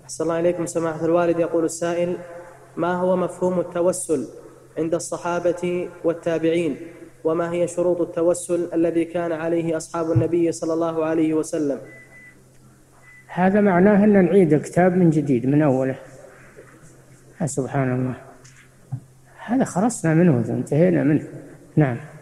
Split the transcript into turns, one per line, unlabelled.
أحسن الله إليكم سماحة الوالد. يقول السائل: ما هو مفهوم التوسل عند الصحابة والتابعين؟ وما هي شروط التوسل الذي كان عليه أصحاب النبي صلى الله عليه وسلم؟
هذا معناه أن نعيد الكتاب من جديد من أوله. سبحان الله، هذا خلصنا منه، انتهينا منه. نعم.